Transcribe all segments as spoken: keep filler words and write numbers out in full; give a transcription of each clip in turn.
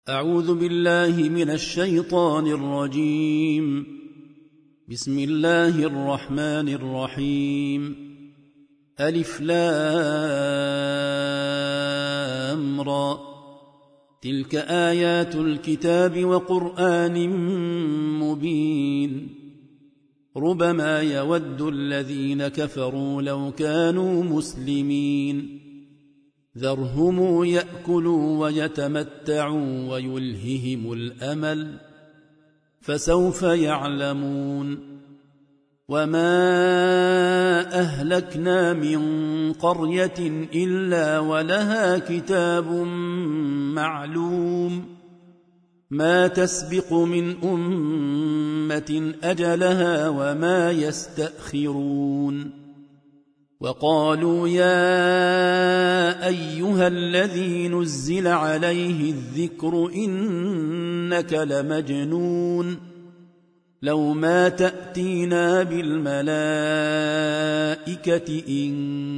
أعوذ بالله من الشيطان الرجيم. بسم الله الرحمن الرحيم. ألف لام را، تلك آيات الكتاب وقرآن مبين. ربما يود الذين كفروا لو كانوا مسلمين. ذرهم يأكلوا ويتمتعوا ويلههم الأمل، فسوف يعلمون. وما أهلكنا من قرية إلا ولها كتاب معلوم، ما تسبق من أمة أجلها وما يستأخرون. وقالوا يا أيها الذي نزل عليه الذكر إنك لمجنون، لو ما تأتينا بالملائكة إن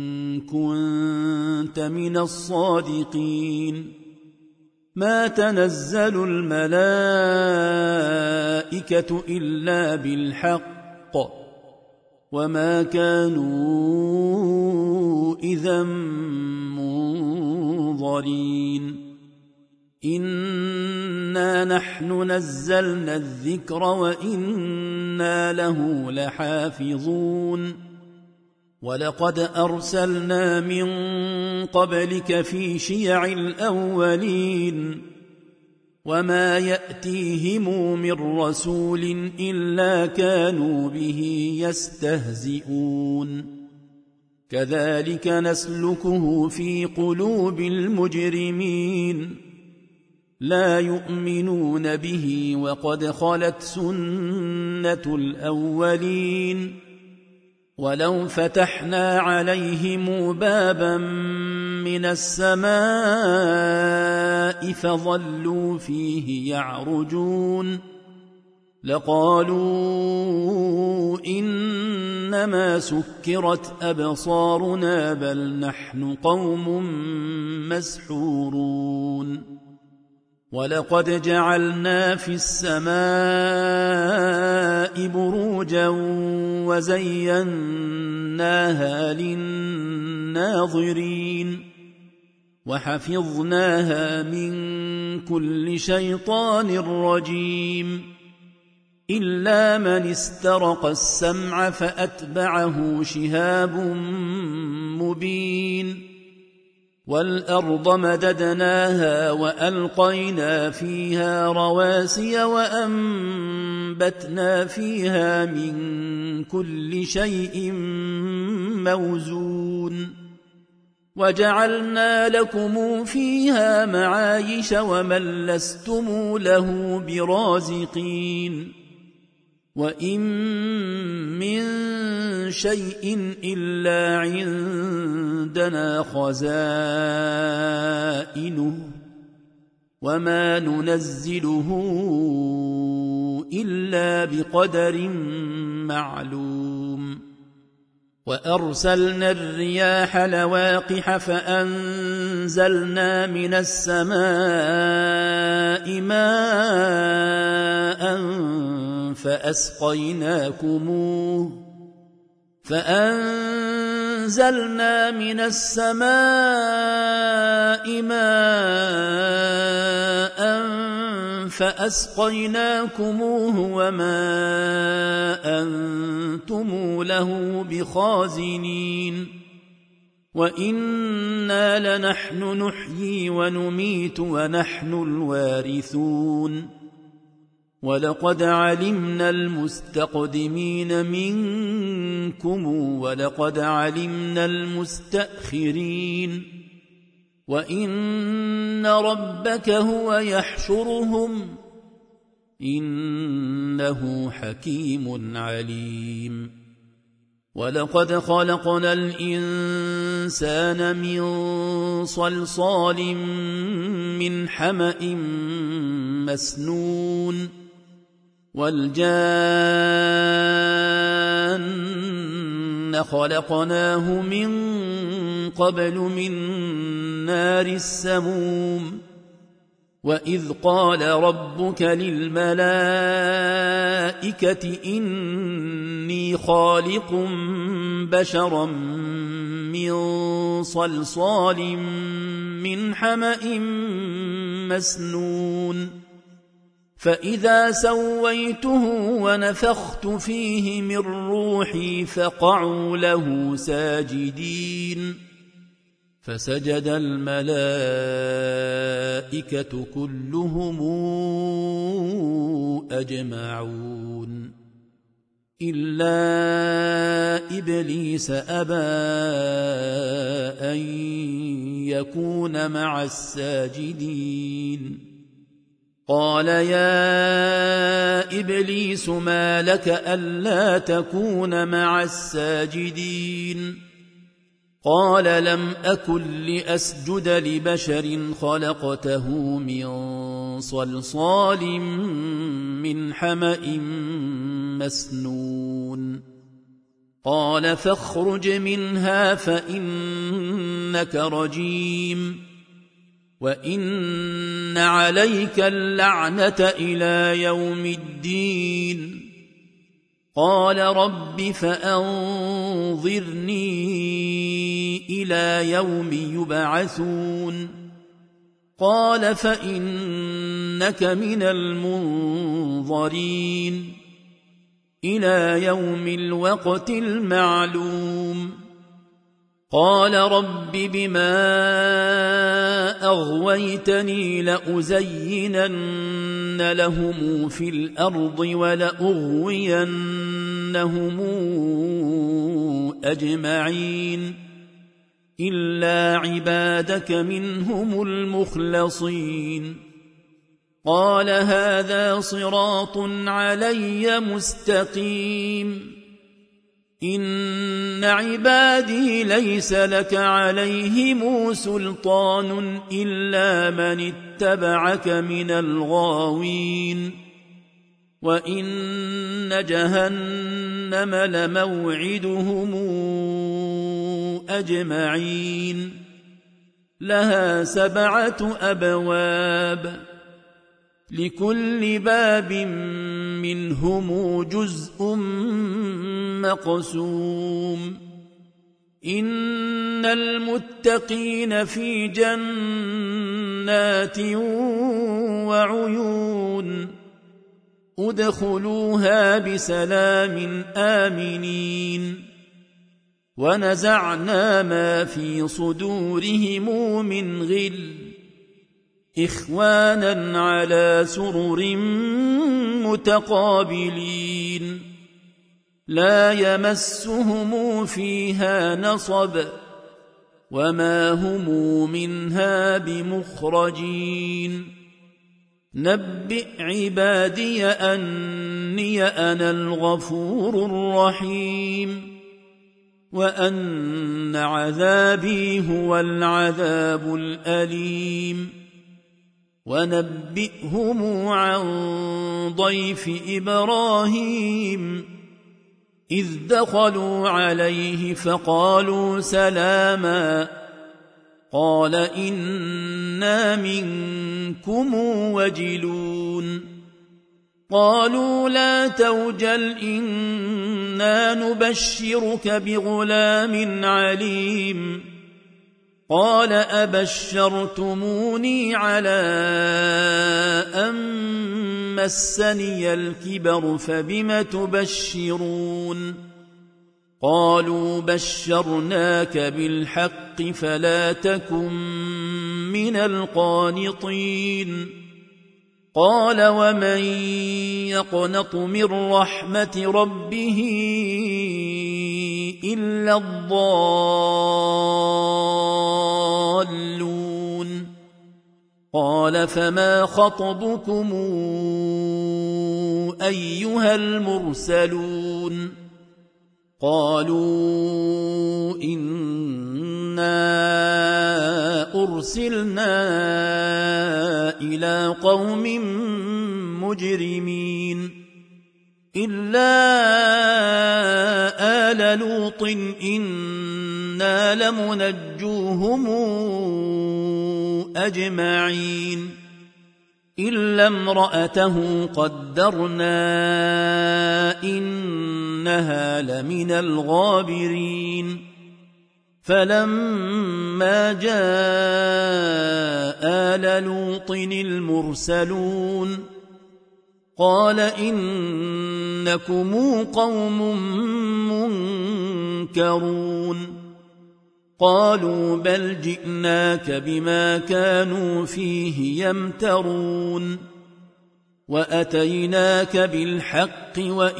كنت من الصادقين. ما تنزل الملائكة إلا بالحق وما كانوا إذا منظرين. إنا نحن نزلنا الذكر وإنا له لحافظون. ولقد أرسلنا من قبلك في شيع الأولين، وما يأتيهم من رسول إلا كانوا به يستهزئون. كذلك نسلكه في قلوب المجرمين، لا يؤمنون به وقد خلت سنة الأولين. ولو فتحنا عليهم بابا من السماء فظلوا فيه يعرجون لقالوا إنما سكرت أبصارنا بل نحن قوم مسحورون. ولقد جعلنا في السماء بروجا وزيناها للناظرين وحفظناها من كل شيطان رجيم، إلا من استرق السمع فأتبعه شهاب مبين. والأرض مددناها وألقينا فيها رواسي وأنبتنا فيها من كل شيء موزون. وجعلنا لكم فيها معايش ومن لستم له برازقين. وإن من شيء إلا عندنا خزائنه وما ننزله إلا بقدر معلوم. وأرسلنا الرياح لواقح فأنزلنا من السماء ماء فأسقيناكموه فأنزلنا من السماء ماء فأسقيناكموه وما أنتم له بخازنين. وإنا لنحن نحيي ونميت ونحن الوارثون. ولقد علمنا المستقدمين منكم ولقد علمنا المستأخرين. وإن ربك هو يحشرهم إنه حكيم عليم. ولقد خلقنا الإنسان من صلصال من حمأ مسنون. والجان خلقناه من قبل من نار السموم وإذ قال ربك للملائكة إني خالق بشرا من صلصال من حمأ مسنون فإذا سويته ونفخت فيه من روحي فقعوا له ساجدين فسجد الملائكة كلهم أجمعون إلا إبليس أبى أن يكون مع الساجدين قال يا إبليس ما لك ألا تكون مع الساجدين قال لم أكن لأسجد لبشر خلقته من صلصال من حمأ مسنون قال فاخرج منها فإنك رجيم وإن عليك اللعنة إلى يوم الدين قال رب فأنظرني إلى يوم يبعثون قال فإنك من المنظرين إلى يوم الوقت المعلوم قال رب بما أغويتني لأزينن لهم في الأرض ولأغوينهم أجمعين إلا عبادك منهم المخلصين قال هذا صراط علي مستقيم إن عبادي ليس لك عليهم سلطان إلا من اتبعك من الغاوين وإن جهنم لموعدهم أجمعين لها سبعة أبواب لكل باب منهم جزء مقسوم إن المتقين في جنات وعيون ادخلوها بسلام آمنين ونزعنا ما في صدورهم من غل إخوانا على سرر متقابلين لا يمسهم فيها نصب وما هم منها بمخرجين نبئ عبادي أني أنا الغفور الرحيم وأن عذابي هو العذاب الأليم ونبئهم عن ضيف إبراهيم إذ دخلوا عليه فقالوا سلاما قال إنا منكم وجلون قالوا لا توجل إنا نبشرك بغلام عليم قال أبشرتموني على أن مسني الكبر فبم تبشرون قالوا بشرناك بالحق فلا تكن من القانطين قال ومن يقنط من رحمة ربه إلا الضالون قال فما خطبكم أيها المرسلون قالوا إنا أرسلنا إلى قوم مجرمين إلا آل لوط إنا لمنجوهم أجمعين إلا امرأته قدرنا إنها لمن الغابرين فلما جاء آل لوط المرسلون قال إنكم قوم منكرون قالوا بل جئناك بما كانوا فيه يمترون وأتيناك بالحق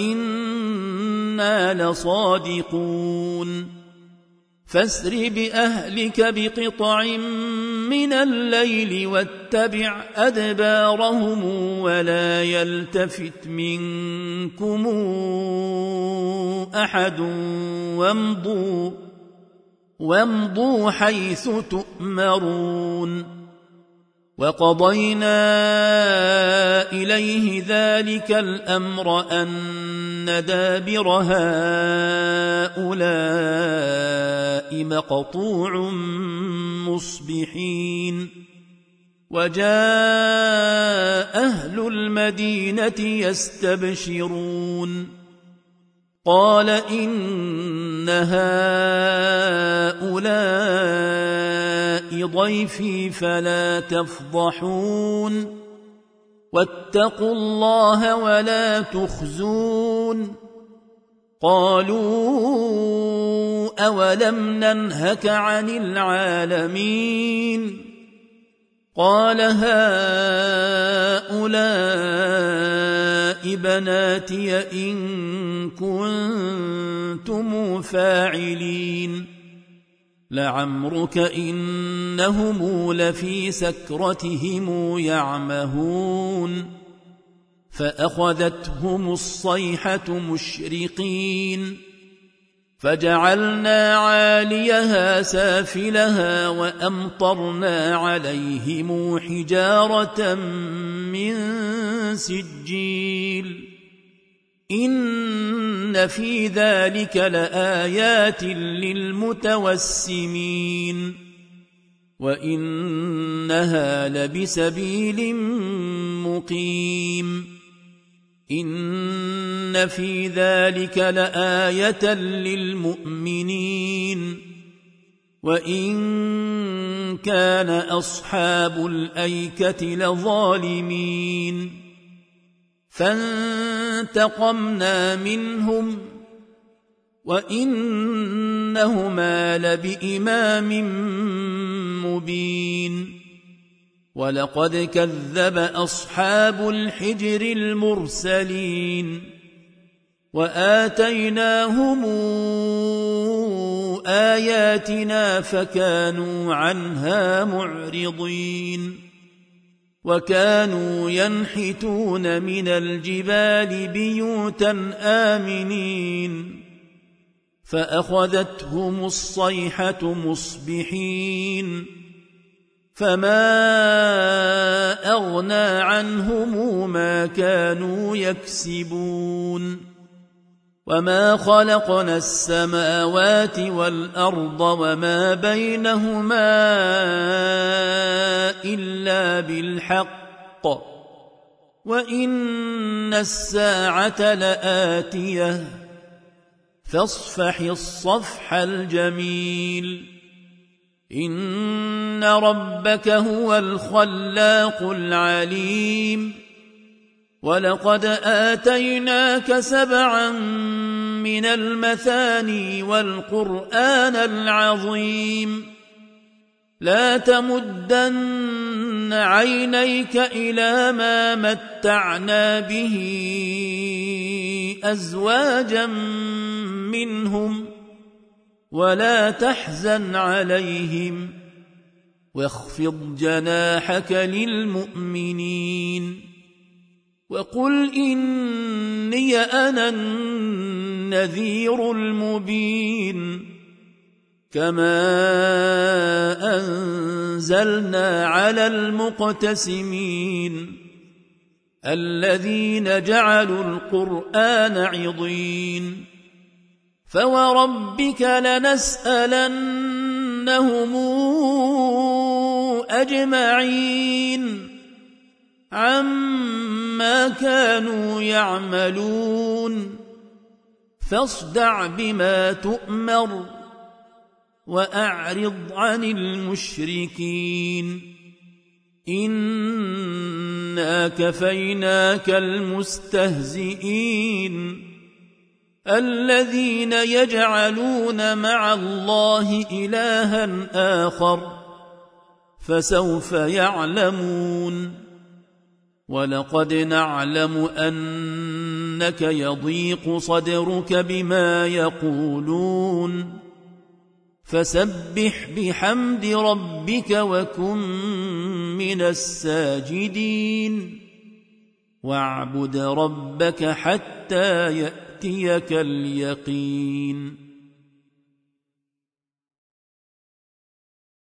وإنا لصادقون فاسر بأهلك بقطع من الليل واتبع أدبارهم ولا يلتفت منكم أحد وامضوا وامضوا حيث تؤمرون وقضينا إليه ذلك الأمر أن دابر هؤلاء مقطوع مصبحين وجاء أهل المدينة يستبشرون قال إن هؤلاء ضيفي فلا تفضحون واتقوا الله ولا تخزون قالوا أولم ننهك عن العالمين قال هؤلاء بناتي إن كنتم فاعلين لعمرك إنهم لفي سكرتهم يعمهون فأخذتهم الصيحة مشرقين فجعلنا عاليها سافلها وأمطرنا عليهم حجارة من سجيل إن في ذلك لآيات للمتوسمين وإنها لبسبيل مقيم إن في ذلك لآية للمؤمنين وإن كان أصحاب الأيكة لظالمين فانتقمنا منهم وإنهما لبإمام مبين ولقد كذب أصحاب الحجر المرسلين وآتيناهم آياتنا فكانوا عنها معرضين وكانوا ينحتون من الجبال بيوتا آمنين فأخذتهم الصيحة مصبحين فما أغنى عنهم ما كانوا يكسبون وما خلقنا السماوات والأرض وما بينهما إلا بالحق وإن الساعة لآتية فاصفح الصفح الجميل إن ربك هو الخلاق العليم ولقد آتيناك سبعا من المثاني والقرآن العظيم لا تمدن عينيك إلى ما متعنا به أزواجا منهم ولا تحزن عليهم واخفض جناحك للمؤمنين وقل إني أنا النذير المبين كما أنزلنا على المقتسمين الذين جعلوا القرآن عضين فوربك لنسألنهم أجمعين عما كانوا يعملون فاصدع بما تؤمر وأعرض عن المشركين إنا كفيناك المستهزئين الذين يجعلون مع الله إلها آخر فسوف يعلمون ولقد نعلم أنك يضيق صدرك بما يقولون فسبح بحمد ربك وكن من الساجدين واعبد ربك حتى يأتيك اليقين